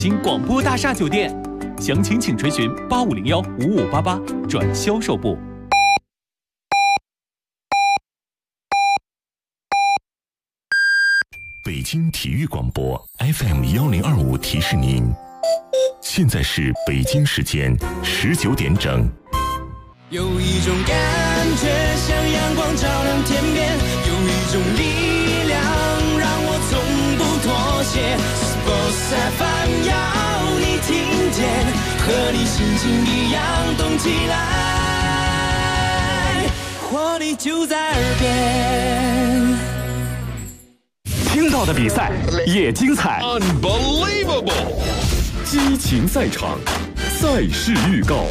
经广播大厦酒店，详情请垂询85015588转销售部。 北京体育广播 FM1025提示您，现在是北京时间19点整。 有一种感觉像阳光照亮天边，有一种力量让我从不妥协。Sports FM 要你听见，和你心情一样动起来，活力就在耳边。 听到的比赛也精彩 Unbelievable 激情赛场，赛事预告。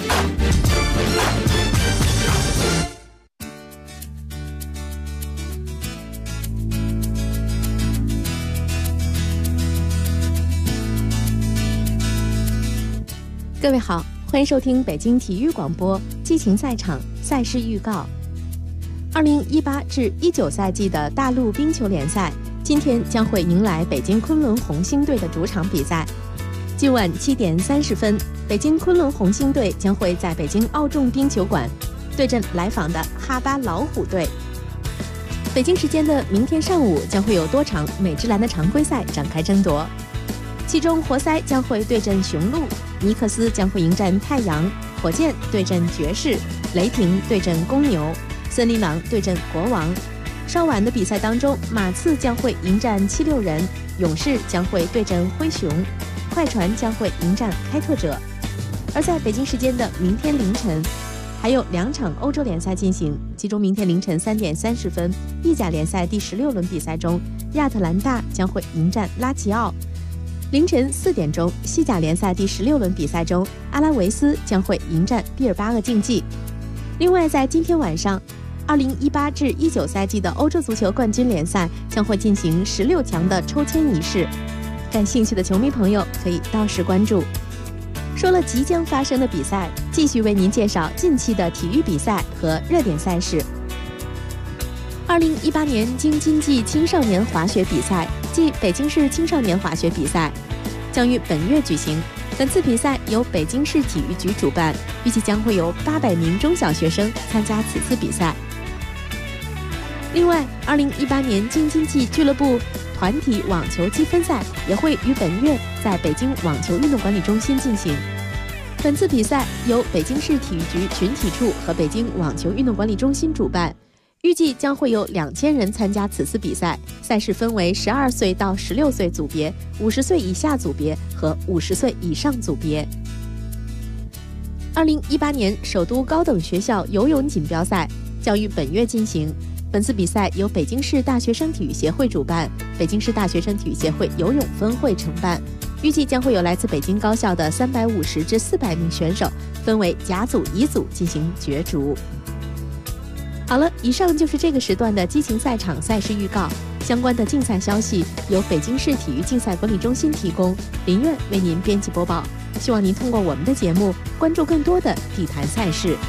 各位好，欢迎收听北京体育广播激情赛场赛事预告。2018至19赛季的大陆冰球联赛今天将会迎来北京昆仑红星队的主场比赛。今晚7点30分，北京昆仑红星队将会在北京奥众冰球馆对阵来访的哈巴老虎队。北京时间的明天上午将会有多场美职篮的常规赛展开争夺，其中活塞将会对阵雄鹿，尼克斯将会迎战太阳，火箭对阵爵士，雷霆对阵公牛，森林狼对阵国王。稍晚的比赛当中，马刺将会迎战76人，勇士将会对阵灰熊，快船将会迎战开拓者。而在北京时间的明天凌晨，还有2场欧洲联赛进行，其中明天凌晨3点30分，意甲联赛第16轮比赛中，亚特兰大将会迎战拉齐奥。凌晨4点钟，西甲联赛第16轮比赛中，阿拉维斯将会迎战毕尔巴鄂竞技。另外，在今天晚上，2018至19赛季的欧洲足球冠军联赛将会进行16强的抽签仪式，感兴趣的球迷朋友可以到时关注。说了即将发生的比赛，继续为您介绍近期的体育比赛和热点赛事。2018年京津冀青少年滑雪比赛暨北京市青少年滑雪比赛将于本月举行。本次比赛由北京市体育局主办，预计将会有800名中小学生参加此次比赛。另外，2018年京津冀俱乐部团体网球积分赛也会于本月在北京网球运动管理中心进行。本次比赛由北京市体育局群体处和北京网球运动管理中心主办，预计将会有2000人参加此次比赛。赛事分为12岁到16岁组别、50岁以下组别和50岁以上组别。2018年首都高等学校游泳锦标赛将于本月进行。本次比赛由北京市大学生体育协会主办，北京市大学生体育协会游泳分会承办。预计将会有来自北京高校的350至400名选手，分为甲组、乙组进行角逐。好了，以上就是这个时段的激情赛场赛事预告。相关的竞赛消息由北京市体育竞赛管理中心提供，林苑为您编辑播报。希望您通过我们的节目关注更多的体坛赛事。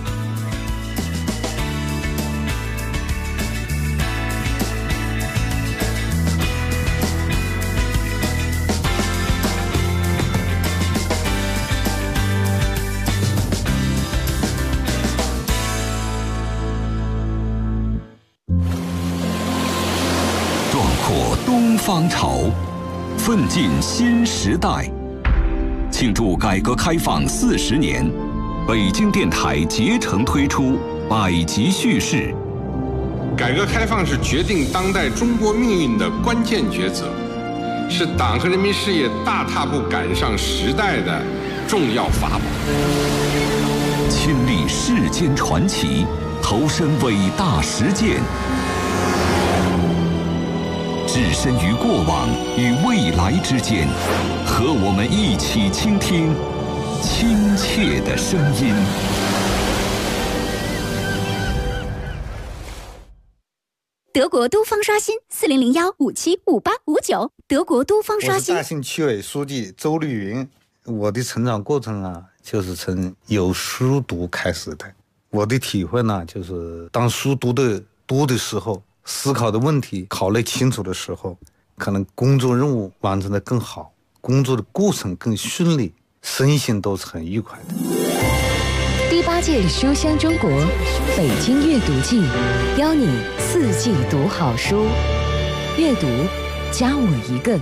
东方潮，奋进新时代。庆祝改革开放40年，北京电台竭诚推出百集叙事。 改革开放是决定当代中国命运的关键抉择，是党和人民事业大踏步赶上时代的重要法宝。 亲历世间传奇，投身伟大实践，置身于过往与未来之间，和我们一起倾听亲切的声音。 德国都方刷新4001575859，德国都方刷新。 我是大兴区委书记周绿云。我的成长过程啊，就是从有书读开始的。我的体会呢，就是当书读的多的时候，思考的问题考虑清楚的时候，可能工作任务完成的更好， 工作的过程更顺利，身心都是很愉快的。 第8届书香中国北京阅读季，邀你4季读好书，阅读加我一个。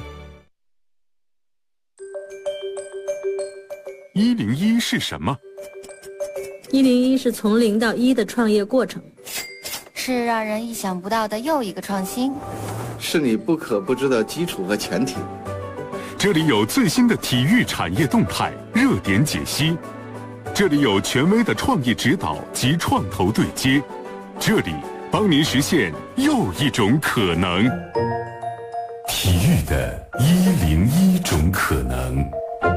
101是什么 ？101是从0到1的创业过程， 是让人意想不到的又一个创新， 是你不可不知的基础和前提。 这里有最新的体育产业动态热点解析，这里有权威的创意指导及创投对接，这里帮您实现又一种可能。 体育的101种可能。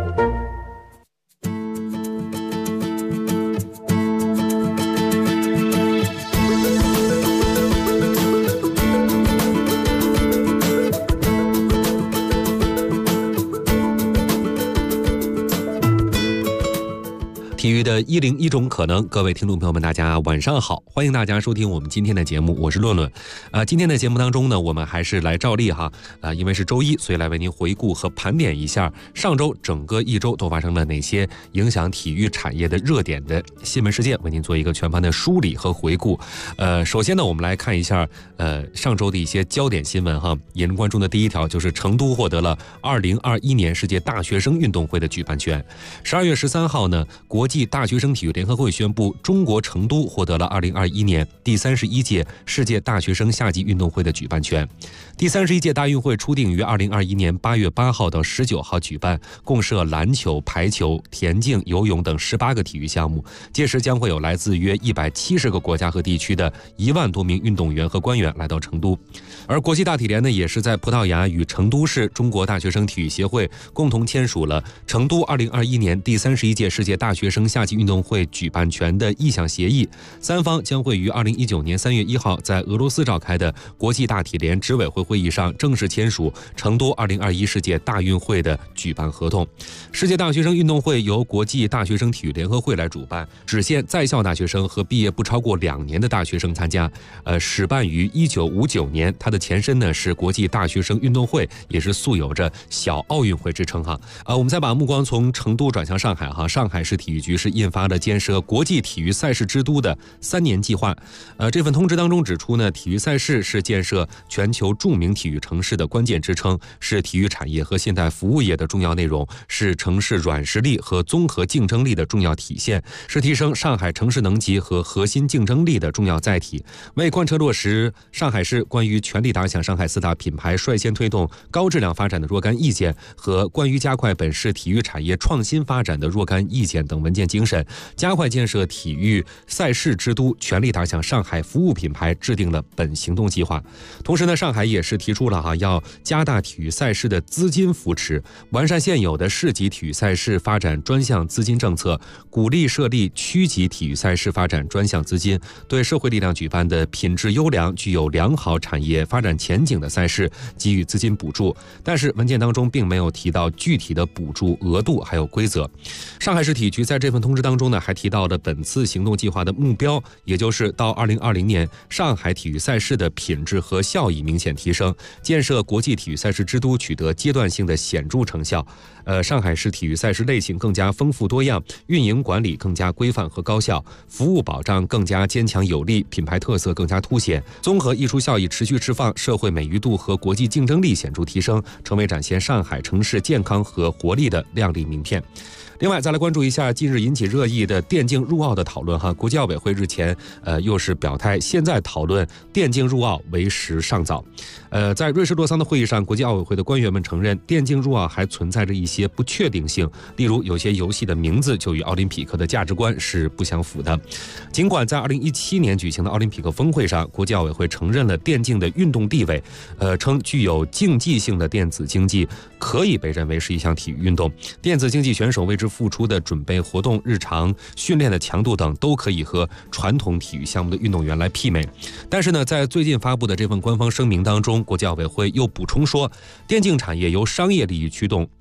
体育的101种可能，各位听众朋友们，大家晚上好，欢迎大家收听我们今天的节目，我是论论。今天的节目当中呢，我们还是来照例哈，因为是周一，所以来为您回顾和盘点一下上周整个一周都发生了哪些影响体育产业的热点的新闻事件，为您做一个全盘的梳理和回顾。首先呢，我们来看一下上周的一些焦点新闻哈，引人关注的第一条就是成都获得了2021年世界大学生运动会的举办权。12月13号呢，国际大学生体育联合会宣布，中国成都获得了2021年第31届世界大学生夏季运动会的举办权。第31届大运会初定于2021年8月8号到19号举办，共设篮球、排球、田径、游泳等18个体育项目。届时将会有来自约170个国家和地区的1万多名运动员和官员来到成都。而国际大体联呢，也是在葡萄牙与成都市中国大学生体育协会共同签署了成都2021年第31届世界大学生夏季运动会举办权的意向协议，三方将会于2019年3月1号在俄罗斯召开的国际大体联执委会会议上正式签署成都2021世界大运会的举办合同。世界大学生运动会由国际大学生体育联合会来主办，只限在校大学生和毕业不超过2年的大学生参加。始办于1959年，它的前身呢是国际大学生运动会，也是素有着小奥运会之称哈。我们再把目光从成都转向上海哈，上海市体育局是印发了建设国际体育赛事之都的3年计划。这份通知当中指出呢，体育赛事是建设全球著名体育城市的关键支撑，是体育产业和现代服务业的重要内容，是城市软实力和综合竞争力的重要体现，是提升上海城市能级和核心竞争力的重要载体。为贯彻落实上海市关于全力打响上海4大品牌率先推动高质量发展的若干意见和关于加快本市体育产业创新发展的若干意见等文件精神，加快建设体育赛事之都，全力打响上海服务品牌，制定了本行动计划。同时呢，上海也是提出了要加大体育赛事的资金扶持，完善现有的市级体育赛事发展专项资金政策，鼓励设立区级体育赛事发展专项资金，对社会力量举办的品质优良、具有良好产业发展前景的赛事给予资金补助。但是文件当中并没有提到具体的补助额度还有规则。上海市体育局在这份通知当中呢，还提到了本次行动计划的目标，也就是到2020年，上海体育赛事的品质和效益明显提升，建设国际体育赛事之都取得阶段性的显著成效。上海市体育赛事类型更加丰富多样，运营管理更加规范和高效，服务保障更加坚强有力，品牌特色更加凸显，综合艺术效益持续释放，社会美誉度和国际竞争力显著提升，成为展现上海城市健康和活力的亮丽名片。另外再来关注一下近日引起热议的电竞入奥的讨论哈，国际奥委会日前又是表态，现在讨论电竞入奥为时尚早。在瑞士洛桑的会议上，国际奥委会的官员们承认，电竞入奥还存在着一些不确定性，例如有些游戏的名字就与奥林匹克的价值观是不相符的。尽管在2017年举行的奥林匹克峰会上，国际奥委会承认了电竞的运动地位，称具有竞技性的电子竞技可以被认为是一项体育运动，电子竞技选手为之付出的准备活动、日常训练的强度等都可以和传统体育项目的运动员来媲美。但是呢，在最近发布的这份官方声明当中，国际奥委会又补充说，电竞产业由商业利益驱动，而体育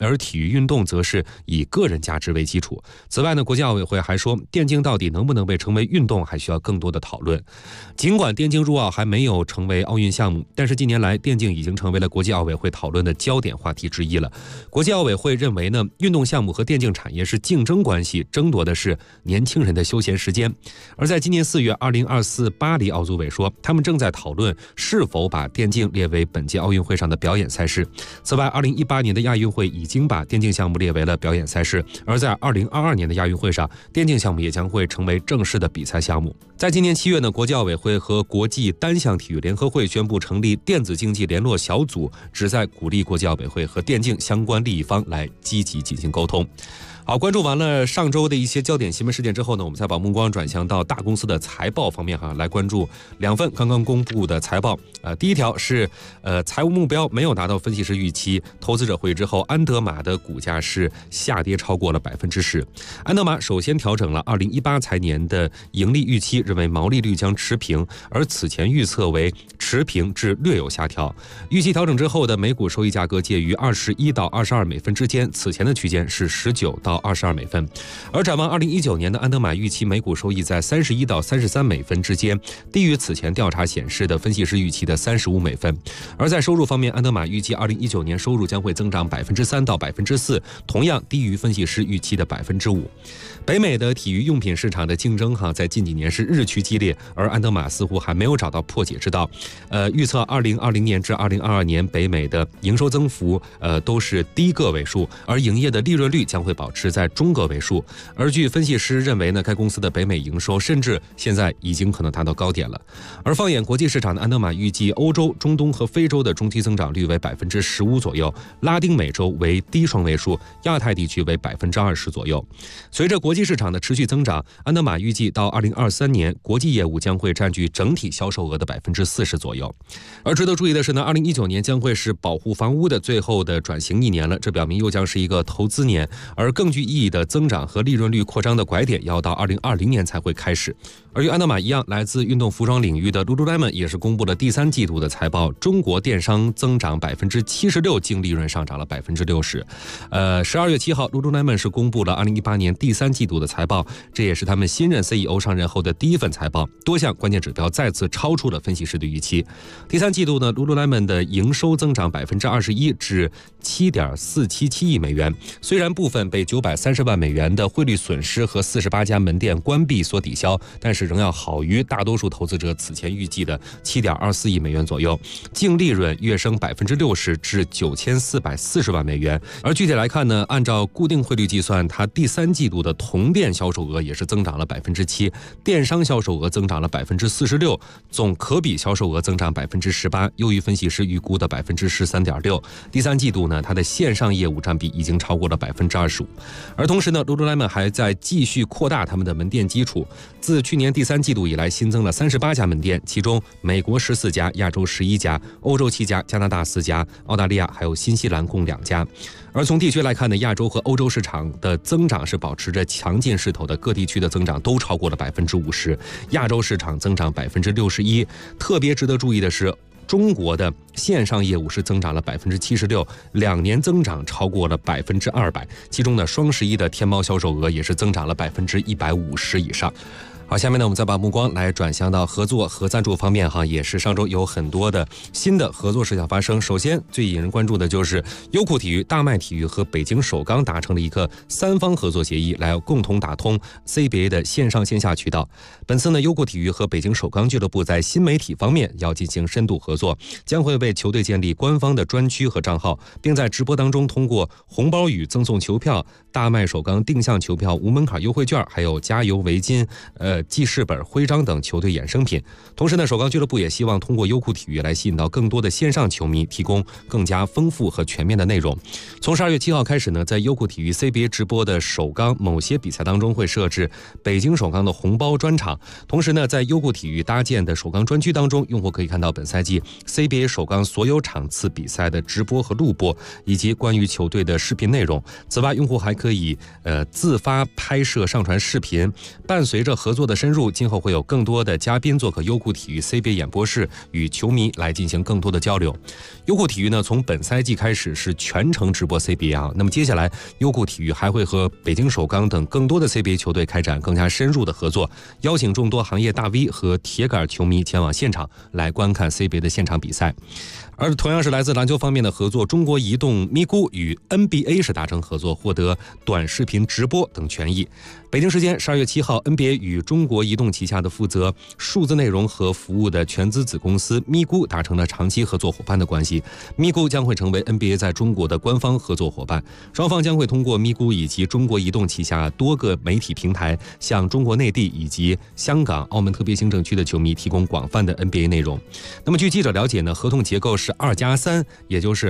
育运动则是以个人价值为基础。此外呢，国际奥委会还说，电竞到底能不能被称为运动，还需要更多的讨论。尽管电竞入奥还没有成为奥运项目，但是近年来电竞已经成为了国际奥委会讨论的焦点话题之一了。国际奥委会认为呢，运动项目和电竞产业是竞争关系，争夺的是年轻人的休闲时间。而在今年4月，2024巴黎奥组委说，他们正在讨论是否把电竞列为本届奥运会上的表演赛事。此外，2018年的亚运会已经把电竞项目列为了表演赛事，而在2022年的亚运会上，电竞项目也将会成为正式的比赛项目。在今年7月呢，国际奥委会和国际单项体育联合会宣布成立电子竞技联络小组，旨在鼓励国际奥委会和电竞相关利益方来积极进行沟通。好，关注完了上周的一些焦点新闻事件之后呢，我们再把目光转向到大公司的财报方面来关注2份刚刚公布的财报。第一条是财务目标没有达到分析师预期，投资者会议之后，安德玛的股价是下跌超过了10%。安德玛首先调整了2018财年的盈利预期，认为毛利率将持平，而此前预测为持平至略有下调。预期调整之后的每股收益价格介于21到22美分之间，此前的区间是19到22美分。而展望2019年的安德玛预期每股收益在31到33美分之间，低于此前调查显示的分析师预期的35美分。而在收入方面，安德玛预计2019年收入将会增长3%到4%，同样低于分析师预期的5%。北美的体育用品市场的竞争在近几年是日趋激烈，而安德玛似乎还没有找到破解之道。预测2020年至2022年北美的营收增幅都是低个位数，而营业的利润率将会保持在中个位数。而据分析师认为呢，该公司的北美营收甚至现在已经可能达到高点了。而放眼国际市场的安德玛预计欧洲、中东和非洲的中期增长率为15%左右，拉丁美洲为低双位数，亚太地区为20%左右。随着国际市场的持续增长，安德玛预计到2023年，国际业务将会占据整体销售额的40%左右。而值得注意的是呢，2019年将会是保护房屋的最后的转型一年了，这表明又将是一个投资年，而更具意义的增长和利润率扩张的拐点要到2020年才会开始。而与安德玛一样，来自运动服装领域的 Lululemon 也是公布了第3季度的财报，中国电商增长76%，净利润上涨了60%。12月7号 Lululemon 是公布了2018年第3季度的财报，这也是他们新任 CEO 上任后的第一份财报，多项关键指标再次超出了分析师的预期。第3季度呢 Lululemon 的营收增长21%至7.477亿美元，虽然部分被930万美元的汇率损失和48家门店关闭所抵消，但是仍要好于大多数投资者此前预计的7.24亿美元左右，净利润跃升60%至9440万美元。而具体来看呢，按照固定汇率计算，它第3季度的同店销售额也是增长了7%，电商销售额增长了46%，总可比销售额增长18%，优于分析师预估的13.6%。第3季度呢，它的线上业务占比已经超过了25%。而同时呢 Lululemon 还在继续扩大他们的门店基础，自去年第3季度以来新增了38家门店，其中美国14家，亚洲11家，欧洲7家，加拿大4家，澳大利亚还有新西兰共2家。而从地区来看呢，亚洲和欧洲市场的增长是保持着强劲势头的，各地区的增长都超过了50%，亚洲市场增长61%。特别值得注意的是，中国的线上业务是增长了76%，2年增长超过了200%，其中呢，双11的天猫销售额也是增长了150%以上。好，下面呢，我们再把目光来转向到合作和赞助方面也是上周有很多的新的合作事项发生。首先最引人关注的就是优酷体育、大麦体育和北京首钢达成了一个3方合作协议，来共同打通 CBA 的线上线下渠道。本次呢，优酷体育和北京首钢俱乐部在新媒体方面要进行深度合作，将会为球队建立官方的专区和账号，并在直播当中通过红包雨赠送球票、大麦首钢定向球票无门槛优惠券，还有加油围巾、记事本、徽章等球队衍生品。同时呢，首钢俱乐部也希望通过优酷体育来吸引到更多的线上球迷，提供更加丰富和全面的内容。从12月7号开始呢，在优酷体育 CBA 直播的首钢某些比赛当中会设置北京首钢的红包专场。同时呢，在优酷体育搭建的首钢专区当中，用户可以看到本赛季 CBA 首钢所有场次比赛的直播和录播，以及关于球队的视频内容。此外，用户还可以自发拍摄上传视频。伴随着合作作的深入，今后会有更多的嘉宾做客优酷体育 CBA 演播室，与球迷来进行更多的交流。优酷体育呢，从本赛季开始是全程直播 CBA 啊。那么接下来，优酷体育还会和北京首钢等更多的 CBA 球队开展更加深入的合作，邀请众多行业大 V 和铁杆球迷前往现场来观看 CBA 的现场比赛。而同样是来自篮球方面的合作，中国移动咪咕与 NBA 是达成合作，获得短视频直播等权益。北京时间12月7号 ，NBA 与中国移动旗下的负责数字内容和服务的全资子公司咪咕达成了长期合作伙伴的关系。咪咕将会成为 NBA 在中国的官方合作伙伴，双方将会通过咪咕以及中国移动旗下多个媒体平台，向中国内地以及香港、澳门特别行政区的球迷提供广泛的 NBA 内容。那么据记者了解呢，合同结构是2+3，也就是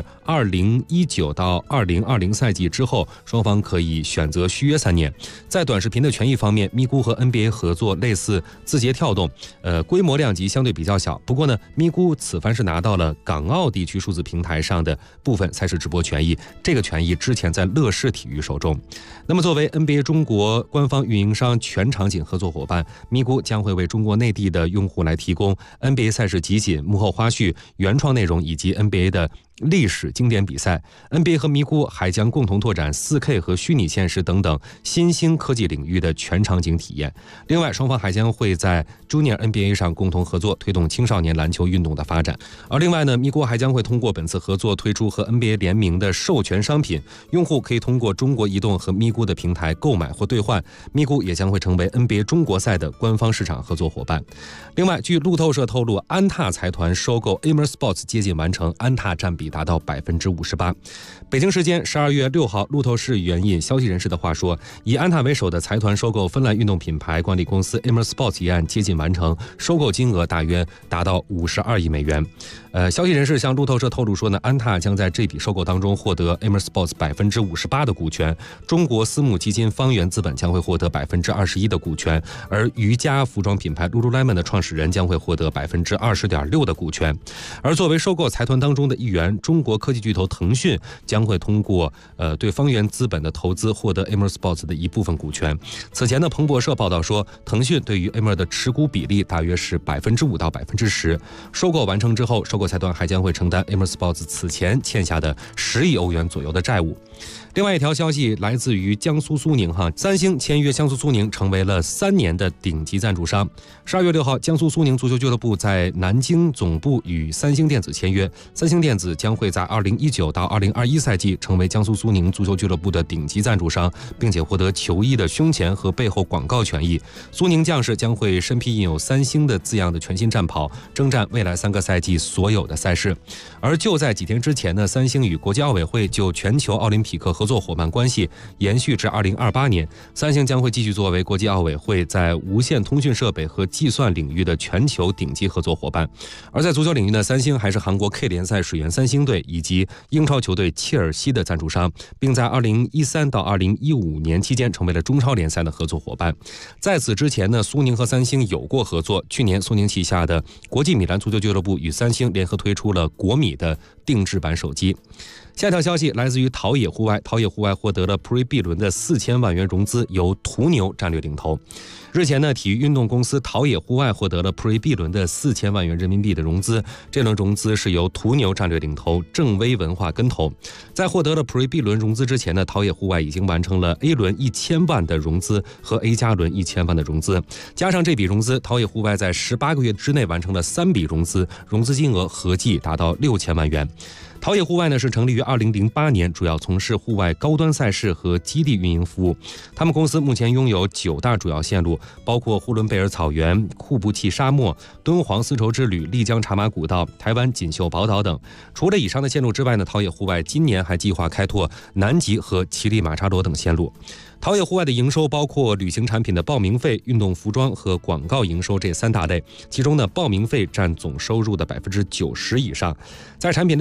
2019到2020赛季之后，双方可以选择续约3年。在短视频的权益方面，咪咕和 NBA 合作类似字节跳动，规模量级相对比较小。不过呢，咪咕此番是拿到了港澳地区数字平台上的部分赛事直播权益，这个权益之前在乐视体育手中。那么作为 NBA 中国官方运营商全场景合作伙伴，咪咕将会为中国内地的用户来提供 NBA 赛事集锦、幕后花絮、原创内容以及 NBA 的历史经典比赛。 NBA 和咪咕还将共同拓展 4K 和虚拟现实等等新兴科技领域的全场景体验。另外，双方还将会在 Junior NBA 上共同合作，推动青少年篮球运动的发展。而另外呢，咪咕还将会通过本次合作推出和 NBA 联名的授权商品，用户可以通过中国移动和咪咕的平台购买或兑换。咪咕也将会成为 NBA 中国赛的官方市场合作伙伴。另外，据路透社透露，安踏财团收购 Amer Sports 接近完成，安踏占比达到 58%。北京时间12月6号，路透社援引消息人士的话说，以安踏为首的财团收购芬兰运动品牌管理公司 Amer Sports 一案接近完成，收购金额大约达到52亿美元。消息人士向路透社透露说呢，安踏将在这笔收购当中获得 Amer Sports 58%的股权，中国私募基金方圆资本将会获得21%的股权，而瑜伽服装品牌 Lululemon 的创始人将会获得20.6%的股权。而作为收购财团当中的一员，中国科技巨头腾讯将会通过对方圆资本的投资获得 Amer Sports 的一部分股权。此前呢，彭博社报道说，腾讯对于 Amer 的持股比例大约是5%到10%。收购完成之后，收购财团还将会承担 Amer Sports 此前欠下的10亿欧元左右的债务。另外一条消息来自于江苏苏宁三星签约江苏苏宁成为了3年的顶级赞助商。12月6号，江苏苏宁足球俱乐部在南京总部与三星电子签约，三星电子将会在2019到2021赛季成为江苏苏宁足球俱乐部的顶级赞助商，并且获得球衣的胸前和背后广告权益。苏宁将士将会身披印有三星的字样的全新战袍，征战未来3个赛季所有的赛事。而就在几天之前呢，三星与国际奥委会就全球奥林匹克合作伙伴关系延续至2028年，三星将会继续作为国际奥委会在无线通讯设备和计算领域的全球顶级合作伙伴。而在足球领域呢，三星还是韩国 K 联赛水原三星队以及英超球队切尔西的赞助商，并在2013到2015年期间成为了中超联赛的合作伙伴。在此之前呢，苏宁和三星有过合作。去年，苏宁旗下的国际米兰足球俱乐部与三星联合推出了国米的定制版手机。下条消息来自于陶冶户外，陶冶户外获得了 Pre-B 轮的4000万元融资，由途牛战略领投。日前呢，体育运动公司陶冶户外获得了 Pre-B 轮的4000万元人民币的融资，这轮融资是由途牛战略领投，正威文化跟投。在获得了 Pre-B 轮融资之前呢，陶冶户外已经完成了 A 轮1000万的融资和 A 加轮1000万的融资，加上这笔融资，陶冶户外在18个月之内完成了3笔融资，融资金额合计达到6000万元。陶冶户外呢是成立于2008年，主要从事户外高端赛事和基地运营服务。他们公司目前拥有9大主要线路，包括呼伦贝尔草原、库布契沙漠、敦煌丝绸之旅、丽江茶马古道、台湾锦绣宝岛等。除了以上的线路之外呢，陶冶户外今年还计划开拓南极和乞力马扎罗等线路。陶冶户外的营收包括旅行产品的报名费、运动服装和广告营收这3大类，其中呢，报名费占总收入的90%以上。在产品类别方面，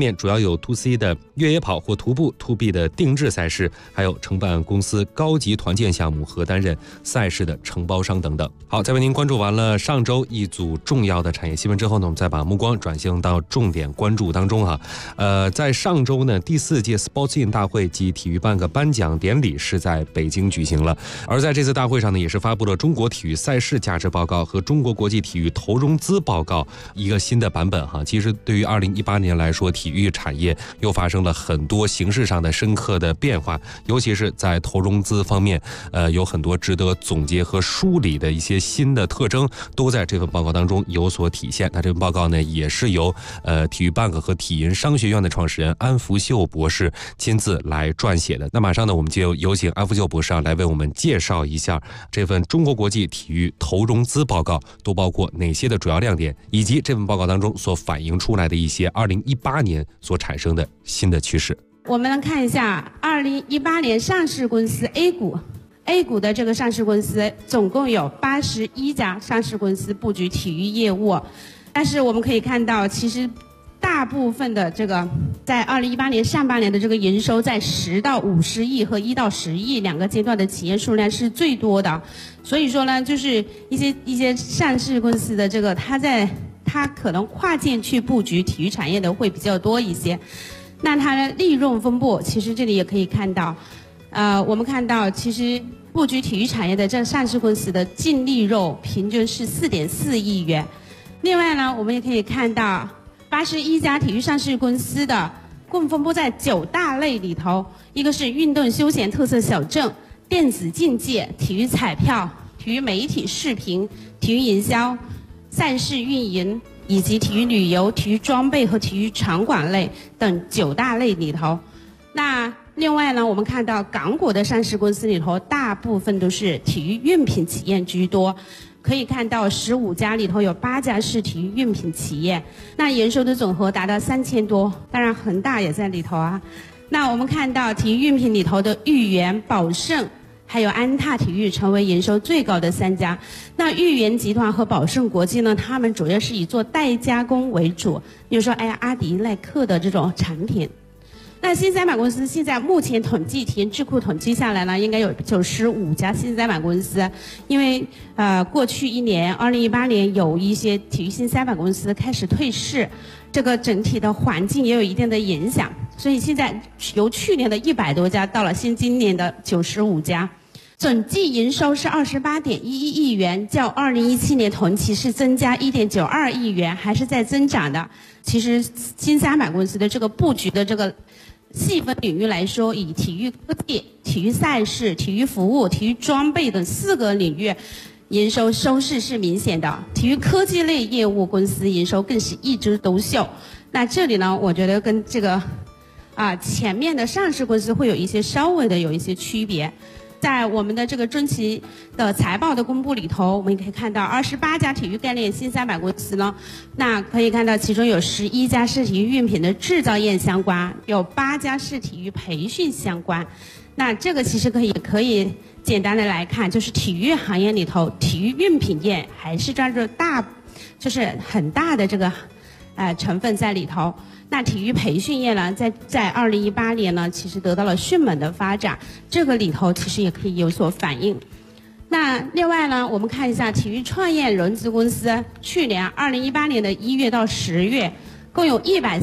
年主要有 to C 的越野跑或徒步 ，to B 的定制赛事，还有承办公司高级团建项目和担任赛事的承包商等等。好，在为您关注完了上周一组重要的产业新闻之后呢，我们再把目光转向到重点关注当中哈。在上周呢，第4届 Sports In 大会及体育半个颁奖典礼是在北京举行了，而在这次大会上呢，也是发布了中国体育赛事价值报告和中国国际体育投融资报告一个新的版本哈。其实对于2018年来说，体育产业又发生了很多形式上的深刻的变化，尤其是在投融资方面，有很多值得总结和梳理的一些新的特征，都在这份报告当中有所体现。那这份报告呢，也是由体育半个和体银商学院的创始人安福秀博士亲自来撰写的。那马上呢，我们就有请安福秀博士来为我们介绍一下这份中国国际体育投融资报告都包括哪些的主要亮点，以及这份报告当中所反映出来的一些2018年所产生的新的趋势。 我们来看一下2018年上市公司 A 股的这个上市公司总共有81家上市公司布局体育业务，但是我们可以看到，其实大部分的这个在2018年上半年的这个营收在10到50亿和1到10亿两个阶段的企业数量是最多的，所以说呢，就是一些上市公司的这个它可能跨界去布局体育产业的会比较多一些。那它的利润分布，其实这里也可以看到，我们看到其实布局体育产业的这上市公司的净利润平均是4.4亿元。另外呢，我们也可以看到81家体育上市公司的共分布在9大类里头，一个是运动休闲特色小镇、电子竞技、体育彩票、体育媒体视频、体育营销、赛事运营，以及体育旅游、体育装备和体育场馆类等9大类里头。那另外呢，我们看到港股的上市公司里头，大部分都是体育用品企业居多。可以看到15家里头有8家是体育用品企业，那营收的总和达到3000多，当然恒大也在里头啊。那我们看到体育用品里头的豫园、宝盛还有安踏体育成为营收最高的3家。那豫园集团和宝盛国际呢，他们主要是以做代加工为主，比如说阿迪耐克的这种产品。那新三板公司现在目前统计体验智库统计下来呢，应该有95家新三板公司，因为过去一年2018年有一些体育新三板公司开始退市，这个整体的环境也有一定的影响，所以现在由去年的100多家到了今年的95家。总计营收是28.11亿元，较2017年同期是增加1.92亿元，还是在增长的。其实新三板公司的这个布局的这个细分领域来说，以体育科技、体育赛事、体育服务、体育装备等4个领域营收收势是明显的。体育科技类业务公司营收更是一枝独秀。那这里呢，我觉得跟这个前面的上市公司会有一些稍微的有一些区别。在我们的这个中期的财报的公布里头，我们也可以看到28家体育概念新三板公司呢，那可以看到其中有11家是体育用品的制造业相关，有8家是体育培训相关。那这个其实可以简单的来看，就是体育行业里头，体育用品业还是占着就是很大的这个成分在里头。那体育培训业呢，在2018年呢，其实得到了迅猛的发展，这个里头其实也可以有所反映。那另外呢，我们看一下体育创业融资公司，去年2018年的1月到10月，共有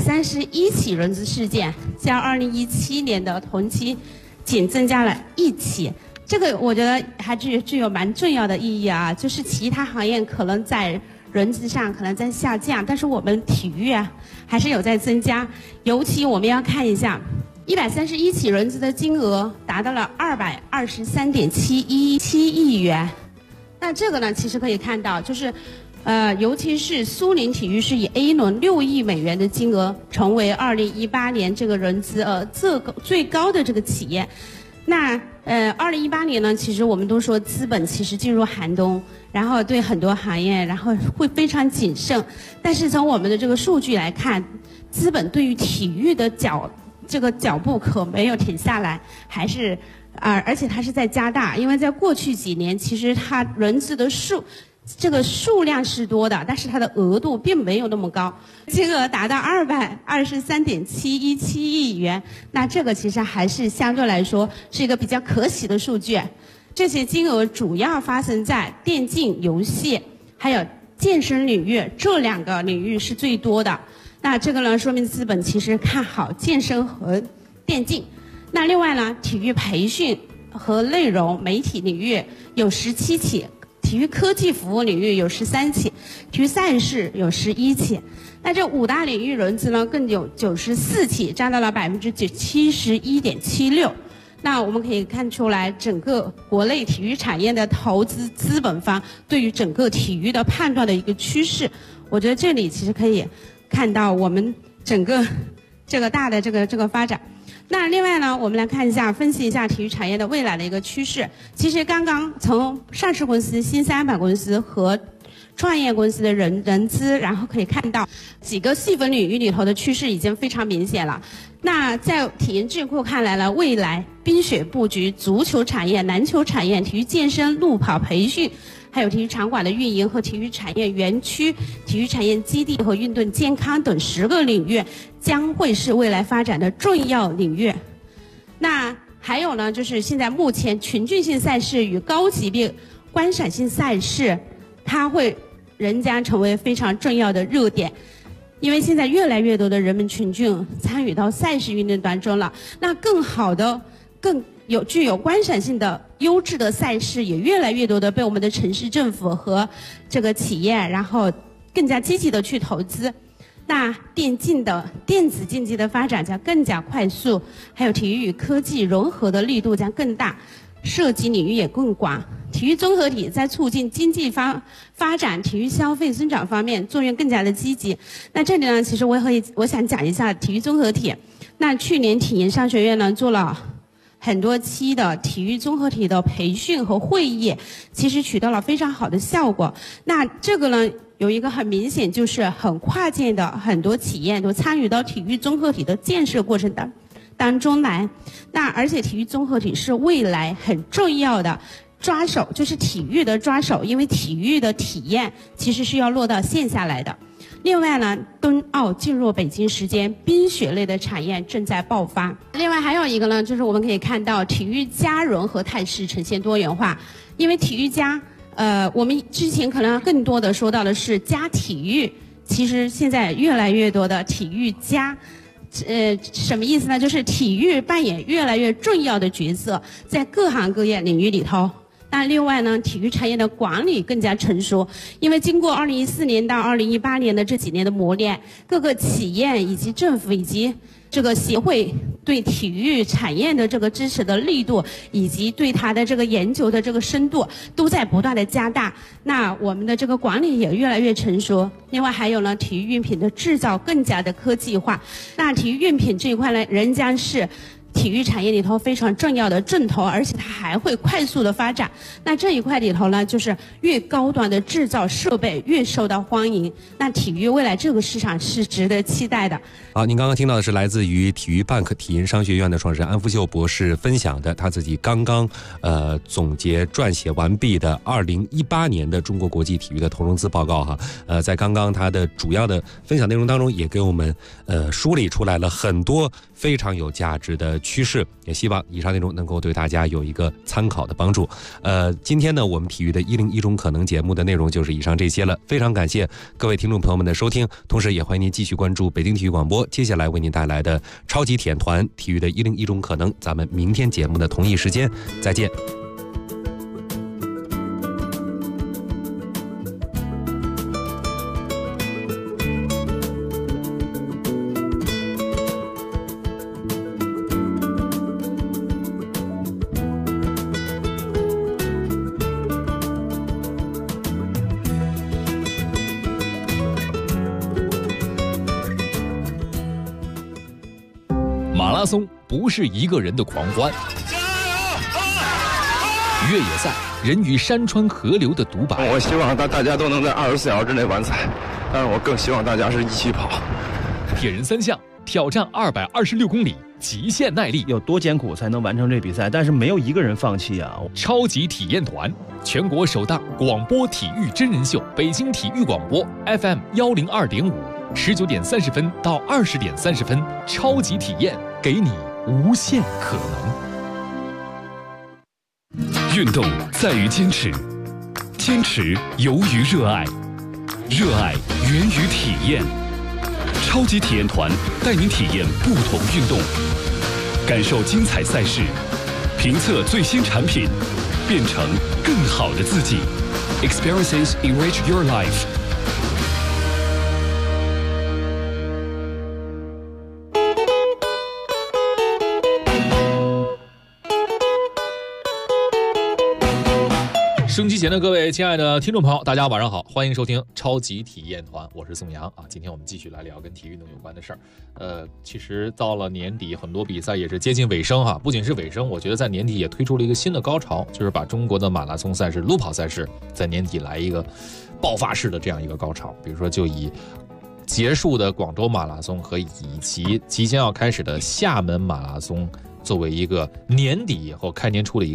131起融资事件，较2017年的同期仅增加了1起。这个我觉得还具有蛮重要的意义啊，就是其他行业可能在融资上可能在下降，但是我们体育还是有在增加。尤其我们要看一下131起融资的金额达到了223.717亿元。那这个呢，其实可以看到，就是尤其是苏宁体育是以 A 轮6亿美元的金额成为2018年这个融资最高的这个企业。那2018年呢，其实我们都说资本其实进入寒冬，然后对很多行业然后会非常谨慎，但是从我们的这个数据来看，资本对于体育的这个脚步可没有停下来，还是而且它是在加大，因为在过去几年其实它融资的这个数量是多的，但是它的额度并没有那么高，金额达到223.717亿元。那这个其实还是相对来说是一个比较可喜的数据。这些金额主要发生在电竞、游戏，还有健身领域，这2个领域是最多的。那这个呢，说明资本其实看好健身和电竞。那另外呢，体育培训和内容媒体领域有17起。体育科技服务领域有13起，体育赛事有11起，那这5大领域融资呢更有94起，占到了71.76%。那我们可以看出来，整个国内体育产业的投资资本方对于整个体育的判断的一个趋势，我觉得这里其实可以看到我们整个这个大的这个发展。那另外呢，我们来看一下，分析一下体育产业的未来的一个趋势。其实刚刚从上市公司、新300公司和创业公司的人资，然后可以看到几个细分领域里头的趋势已经非常明显了。那在体验智库看来呢，未来冰雪布局、足球产业、篮球产业、体育健身、路跑培训，还有体育场馆的运营和体育产业园区、体育产业基地和运动健康等10个领域，将会是未来发展的重要领域。那还有呢，就是现在目前群聚性赛事与高级别观赏性赛事，它会仍将成为非常重要的热点。因为现在越来越多的人们群众参与到赛事运动当中了，那更好的、具有观赏性的优质的赛事也越来越多的被我们的城市政府和这个企业，然后更加积极的去投资。那电子竞技的发展将更加快速，还有体育与科技融合的力度将更大，涉及领域也更广。体育综合体在促进经济发展、体育消费增长方面作用更加的积极。那这里呢，其实我想讲一下体育综合体。那去年体研商学院呢做了很多期的体育综合体的培训和会议，其实取得了非常好的效果。那这个呢，有一个很明显，就是很跨界的很多企业都参与到体育综合体的建设过程当中来。那而且体育综合体是未来很重要的抓手，就是体育的抓手，因为体育的体验其实是要落到线下来的。另外呢，冬奥进入北京时间，冰雪类的产业正在爆发。另外还有一个呢，就是我们可以看到体育加融合态势呈现多元化。因为体育加，我们之前可能更多的说到的是加体育，其实现在越来越多的体育加。什么意思呢？就是体育扮演越来越重要的角色，在各行各业领域里头。那另外呢，体育产业的管理更加成熟，因为经过2014年到2018年的这几年的磨练，各个企业以及政府以及这个协会对体育产业的这个支持的力度，以及对它的这个研究的这个深度，都在不断的加大。那我们的这个管理也越来越成熟。另外还有呢，体育用品的制造更加的科技化。那体育用品这一块呢，仍将是体育产业里头非常重要的重头，而且它还会快速的发展。那这一块里头呢，就是越高端的制造设备越受到欢迎。那体育未来这个市场是值得期待的。 好，您刚刚听到的是来自于体育 Bank 体研商学院的创始人安福秀博士分享的他自己刚刚总结撰写完毕的2018年的中国国际体育的投融资报告哈。在刚刚他的主要的分享内容当中，也给我们梳理出来了很多非常有价值的趋势，也希望以上内容能够对大家有一个参考的帮助。今天呢，我们体育的101种可能节目的内容就是以上这些了，非常感谢各位听众朋友们的收听，同时也欢迎您继续关注北京体育广播接下来为您带来的超级体验团体育的101种可能，咱们明天节目的同一时间再见。 马拉松不是一个人的狂欢，越野赛人与山川河流的独白。 我希望大家都能在24小时之内完赛，但是我更希望大家是一起跑。 铁人三项挑战226公里， 极限耐力， 有多艰苦才能完成这比赛，但是没有一个人放弃啊！ 超级体验团，全国首档广播体育真人秀，北京体育广播 FM 102.5，19点30分到20点30分，超级体验，给你无限可能。 运动在于坚持，坚持由于热爱，热爱源于体验。超级体验团带您体验不同运动，感受精彩赛事，评测最新产品，变成更好的自己。Experiences enrich your life。 收音机前的各位亲爱的听众朋友，大家晚上好，欢迎收听超级体验团，我是宋阳啊。今天我们继续来聊跟体育运动有关的事儿。其实到了年底，很多比赛也是接近尾声哈。不仅是尾声，我觉得在年底也推出了一个新的高潮，就是把中国的马拉松赛事、路跑赛事在年底来一个爆发式的这样一个高潮。比如说，就以结束的广州马拉松和以及即将要开始的厦门马拉松作为一个年底以后开年初的一个